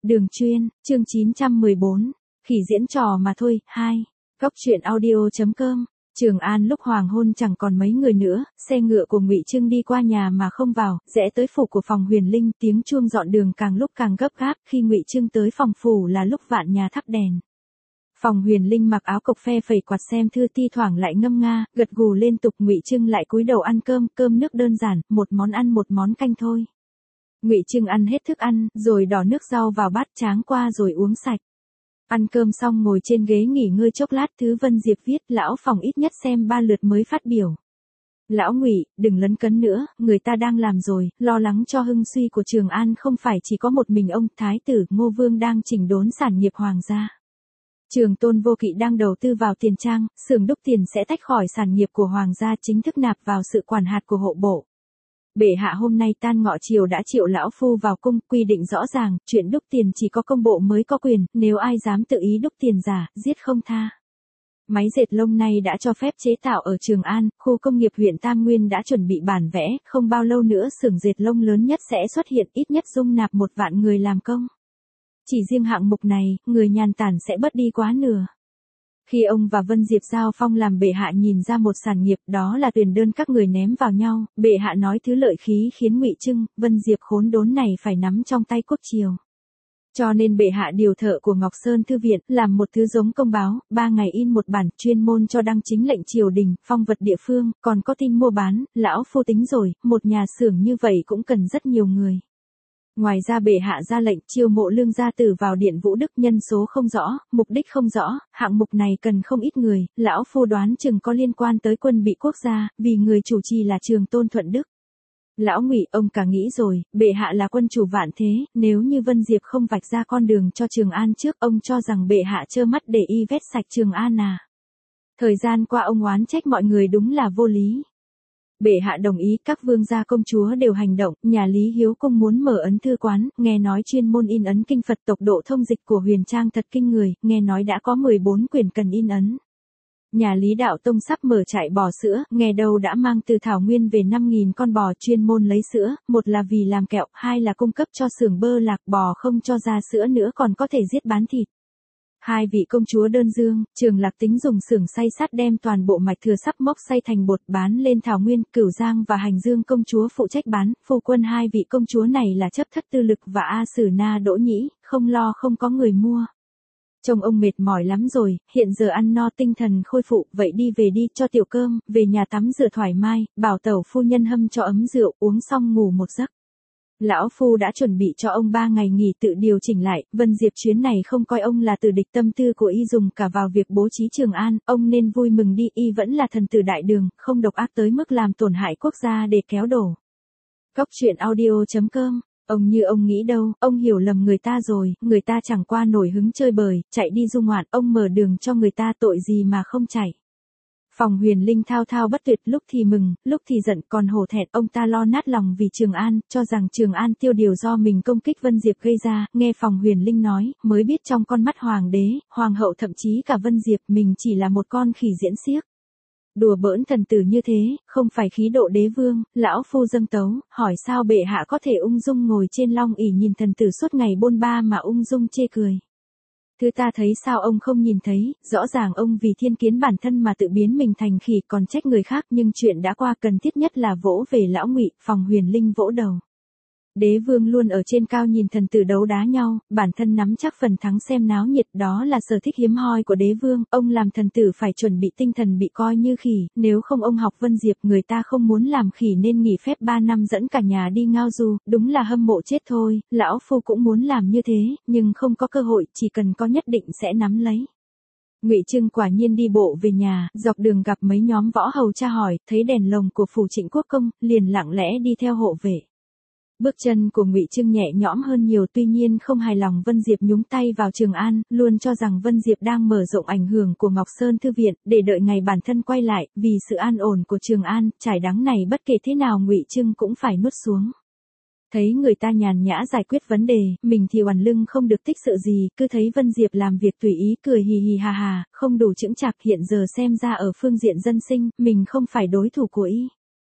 Đường chuyên, chương 914, khỉ diễn trò mà thôi, 2. Góc truyện audio.com. Trường An lúc hoàng hôn chẳng còn mấy người nữa, xe ngựa của Ngụy Trưng đi qua nhà mà không vào, rẽ tới phủ của phòng Huyền Linh, tiếng chuông dọn đường càng lúc càng gấp gáp, khi Ngụy Trưng tới phòng phủ là lúc vạn nhà thắp đèn. Phòng Huyền Linh mặc áo cộc phe phẩy quạt xem thư, thi thoảng lại ngâm nga, gật gù liên tục. Ngụy Trưng lại cúi đầu ăn cơm, cơm nước đơn giản, một món ăn một món canh thôi. Ngụy Trưng ăn hết thức ăn, rồi đổ nước rau vào bát tráng qua rồi uống sạch. Ăn cơm xong ngồi trên ghế nghỉ ngơi chốc lát, Thứ Vân Diệp viết, lão Phòng ít nhất xem 3 lượt mới phát biểu. Lão Ngụy, đừng lấn cấn nữa, người ta đang làm rồi, lo lắng cho hưng suy của Trường An không phải chỉ có một mình ông, Thái tử Ngô Vương đang chỉnh đốn sản nghiệp hoàng gia. Trường Tôn Vô Kỵ đang đầu tư vào tiền trang, xưởng đúc tiền sẽ tách khỏi sản nghiệp của hoàng gia, chính thức nạp vào sự quản hạt của hộ bộ. Bệ hạ hôm nay tan ngọ chiều đã triệu lão phu vào cung, quy định rõ ràng, chuyện đúc tiền chỉ có công bộ mới có quyền, nếu ai dám tự ý đúc tiền giả, giết không tha. Máy dệt lông này đã cho phép chế tạo ở Trường An, khu công nghiệp huyện Tam Nguyên đã chuẩn bị bản vẽ, không bao lâu nữa xưởng dệt lông lớn nhất sẽ xuất hiện, ít nhất dung nạp 1 vạn người làm công. Chỉ riêng hạng mục này, người nhàn tản sẽ bớt đi quá nửa. Khi ông và Vân Diệp giao phong làm bệ hạ nhìn ra một sản nghiệp, đó là tuyển đơn các người ném vào nhau, bệ hạ nói thứ lợi khí khiến Ngụy Trưng, Vân Diệp khốn đốn này phải nắm trong tay quốc triều. Cho nên bệ hạ điều thợ của Ngọc Sơn Thư Viện, làm một thứ giống công báo, 3 ngày in một bản, chuyên môn cho đăng chính lệnh triều đình, phong vật địa phương, còn có tin mua bán, lão phu tính rồi, một nhà xưởng như vậy cũng cần rất nhiều người. Ngoài ra bệ hạ ra lệnh chiêu mộ lương gia tử vào Điện Vũ Đức, nhân số không rõ, mục đích không rõ, hạng mục này cần không ít người, lão phu đoán chừng có liên quan tới quân bị quốc gia, vì người chủ trì là Trường Tôn Thuận Đức. Lão Ngụy, ông cả nghĩ rồi, bệ hạ là quân chủ vạn thế, nếu như Vân Diệp không vạch ra con đường cho Trường An trước, ông cho rằng bệ hạ trơ mắt để y vét sạch Trường An à? Thời gian qua ông oán trách mọi người đúng là vô lý. Bệ hạ đồng ý, các vương gia công chúa đều hành động, nhà Lý Hiếu Cung muốn mở ấn thư quán, nghe nói chuyên môn in ấn kinh Phật, tốc độ thông dịch của Huyền Trang thật kinh người, nghe nói đã có 14 quyển cần in ấn. Nhà Lý Đạo Tông sắp mở trại bò sữa, nghe đâu đã mang từ Thảo Nguyên về 5.000 con bò chuyên môn lấy sữa, một là vì làm kẹo, hai là cung cấp cho xưởng bơ lạc, bò không cho ra sữa nữa còn có thể giết bán thịt. 2 vị công chúa Đơn Dương, Trường Lạc tính dùng xưởng xay sắt đem toàn bộ mạch thừa sắp mốc xay thành bột bán lên Thảo Nguyên, Cửu Giang và Hành Dương công chúa phụ trách bán, phu quân 2 vị công chúa này là Chấp Thất Tư Lực và A Sử Na Đỗ Nhĩ, không lo không có người mua. Chồng ông mệt mỏi lắm rồi, hiện giờ ăn no tinh thần khôi phục, vậy đi về đi, cho tiểu cơm, về nhà tắm rửa thoải mái, bảo tẩu phu nhân hâm cho ấm rượu, uống xong ngủ một giấc. Lão phu đã chuẩn bị cho ông 3 ngày nghỉ tự điều chỉnh lại, Vân Diệp chuyến này không coi ông là tử địch, tâm tư của y dùng cả vào việc bố trí Trường An, ông nên vui mừng đi, y vẫn là thần tử đại đường, không độc ác tới mức làm tổn hại quốc gia để kéo đổ. Góc truyện audio.com. Ông như ông nghĩ đâu, ông hiểu lầm người ta rồi, người ta chẳng qua nổi hứng chơi bời, chạy đi du ngoạn, ông mở đường cho người ta, tội gì mà không chạy. Phòng Huyền Linh thao thao bất tuyệt, lúc thì mừng, lúc thì giận, còn hổ thẹn, ông ta lo nát lòng vì Trường An, cho rằng Trường An tiêu điều do mình công kích Vân Diệp gây ra, nghe Phòng Huyền Linh nói, mới biết trong con mắt hoàng đế, hoàng hậu thậm chí cả Vân Diệp, mình chỉ là một con khỉ diễn xiếc. Đùa bỡn thần tử như thế, không phải khí độ đế vương, lão phu dâng tấu, hỏi sao bệ hạ có thể ung dung ngồi trên long ỷ nhìn thần tử suốt ngày bôn ba mà ung dung chê cười. Thứ ta thấy sao ông không nhìn thấy, rõ ràng ông vì thiên kiến bản thân mà tự biến mình thành khỉ, còn trách người khác, nhưng chuyện đã qua, cần thiết nhất là vỗ về lão Ngụy. Phòng Huyền Linh vỗ đầu. Đế vương luôn ở trên cao nhìn thần tử đấu đá nhau, bản thân nắm chắc phần thắng, xem náo nhiệt, đó là sở thích hiếm hoi của đế vương, ông làm thần tử phải chuẩn bị tinh thần bị coi như khỉ, nếu không ông học Vân Diệp, người ta không muốn làm khỉ nên nghỉ phép 3 năm dẫn cả nhà đi ngao du, đúng là hâm mộ chết thôi, lão phu cũng muốn làm như thế, nhưng không có cơ hội, chỉ cần có nhất định sẽ nắm lấy. Ngụy Trưng quả nhiên đi bộ về nhà, dọc đường gặp mấy nhóm võ hầu tra hỏi, thấy đèn lồng của phủ Trịnh Quốc công, liền lặng lẽ đi theo hộ vệ. Bước chân của Ngụy Trưng nhẹ nhõm hơn nhiều, tuy nhiên không hài lòng Vân Diệp nhúng tay vào Trường An, luôn cho rằng Vân Diệp đang mở rộng ảnh hưởng của Ngọc Sơn Thư Viện, để đợi ngày bản thân quay lại, vì sự an ổn của Trường An, trải đắng này bất kể thế nào Ngụy Trưng cũng phải nuốt xuống. Thấy người ta nhàn nhã giải quyết vấn đề, mình thì oằn lưng không được tích sự gì, cứ thấy Vân Diệp làm việc tùy ý, cười hì hì hà hà, không đủ chững chạc, hiện giờ xem ra ở phương diện dân sinh, mình không phải đối thủ của y.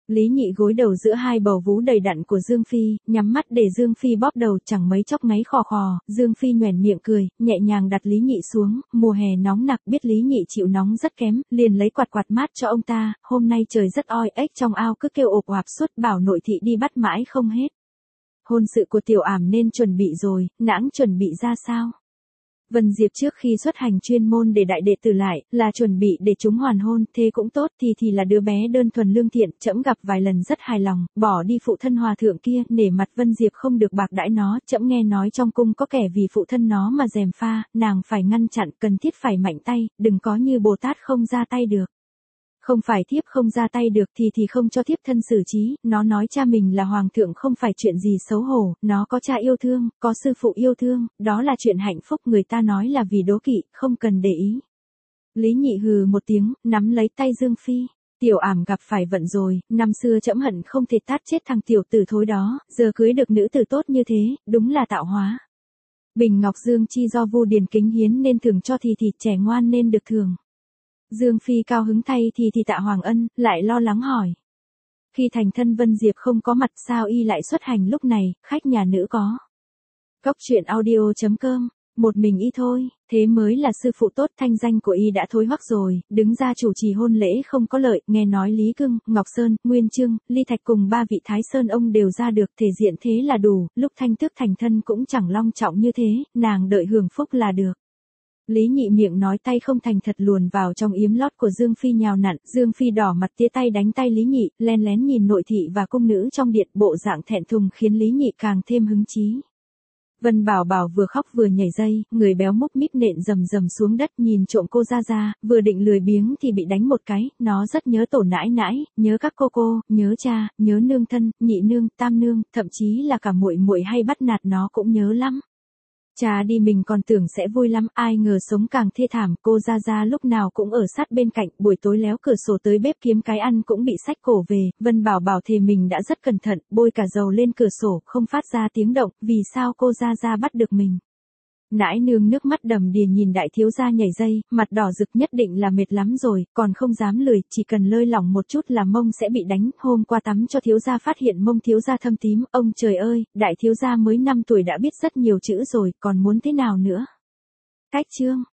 Lý Nhị gối đầu giữa hai bầu vú đầy đặn của Dương Phi, nhắm mắt để Dương Phi bóp đầu, chẳng mấy chốc ngáy khò khò, Dương Phi nhoẻn miệng cười, nhẹ nhàng đặt Lý Nhị xuống, mùa hè nóng nặc biết Lý Nhị chịu nóng rất kém, liền lấy quạt quạt mát cho ông ta, hôm nay trời rất oi, ếch trong ao cứ kêu ộp oạp suốt, bảo nội thị đi bắt mãi không hết. Hôn sự của Tiểu Ảm nên chuẩn bị rồi, nãng chuẩn bị ra sao? Vân Diệp trước khi xuất hành chuyên môn để đại đệ tử lại, là chuẩn bị để chúng hoàn hôn, thế cũng tốt, thì là đứa bé đơn thuần lương thiện, trẫm gặp vài lần rất hài lòng, bỏ đi phụ thân hòa thượng kia, nể mặt Vân Diệp không được bạc đãi nó, trẫm nghe nói trong cung có kẻ vì phụ thân nó mà gièm pha, nàng phải ngăn chặn, cần thiết phải mạnh tay, đừng có như Bồ Tát không ra tay được. Không phải thiếp không ra tay được thì không cho thiếp thân xử trí, nó nói cha mình là hoàng thượng không phải chuyện gì xấu hổ, nó có cha yêu thương, có sư phụ yêu thương, đó là chuyện hạnh phúc, người ta nói là vì đố kỵ, không cần để ý. Lý Nhị hừ một tiếng, nắm lấy tay Dương Phi. Tiểu Ảm gặp phải vận rồi, năm xưa trẫm hận không thể tát chết thằng tiểu tử thối đó, giờ cưới được nữ tử tốt như thế, đúng là tạo hóa. Bình Ngọc Dương chi do Vu Điền kính hiến nên thường cho thì trẻ ngoan nên được thường. Dương Phi cao hứng thay thì Tạ Hoàng Ân, lại lo lắng hỏi. Khi thành thân Vân Diệp không có mặt sao y lại xuất hành lúc này, khách nhà nữ có. Cốc truyện audio.com, một mình y thôi, thế mới là sư phụ tốt, thanh danh của y đã thối hoắc rồi, đứng ra chủ trì hôn lễ không có lợi, nghe nói Lý Cưng, Ngọc Sơn, Nguyên Chương, Ly Thạch cùng ba vị Thái Sơn ông đều ra được, thể diện thế là đủ, lúc Thanh Tước thành thân cũng chẳng long trọng như thế, nàng đợi hưởng phúc là được. Lý Nhị miệng nói tay không thành thật luồn vào trong yếm lót của Dương Phi nhào nặn, Dương Phi đỏ mặt tía tay đánh tay Lý Nhị, len lén nhìn nội thị và cung nữ trong điện, bộ dạng thẹn thùng khiến Lý Nhị càng thêm hứng chí. Vân Bảo Bảo vừa khóc vừa nhảy dây, người béo múp míp nện rầm rầm xuống đất nhìn trộm cô ra, vừa định lười biếng thì bị đánh một cái, nó rất nhớ tổ nãi nãi, nhớ các cô, nhớ cha, nhớ nương thân, nhị nương, tam nương, thậm chí là cả muội muội hay bắt nạt nó cũng nhớ lắm. Cha đi mình còn tưởng sẽ vui lắm, ai ngờ sống càng thê thảm, cô ra lúc nào cũng ở sát bên cạnh, buổi tối léo cửa sổ tới bếp kiếm cái ăn cũng bị xách cổ về, Vân Bảo Bảo thề mình đã rất cẩn thận, bôi cả dầu lên cửa sổ, không phát ra tiếng động, vì sao cô ra bắt được mình. Nãi nương nước mắt đầm đìa nhìn đại thiếu gia nhảy dây, mặt đỏ rực, nhất định là mệt lắm rồi, còn không dám lười, chỉ cần lơi lỏng một chút là mông sẽ bị đánh, hôm qua tắm cho thiếu gia phát hiện mông thiếu gia thâm tím, ông trời ơi, đại thiếu gia mới 5 tuổi đã biết rất nhiều chữ rồi, còn muốn thế nào nữa. Cách chương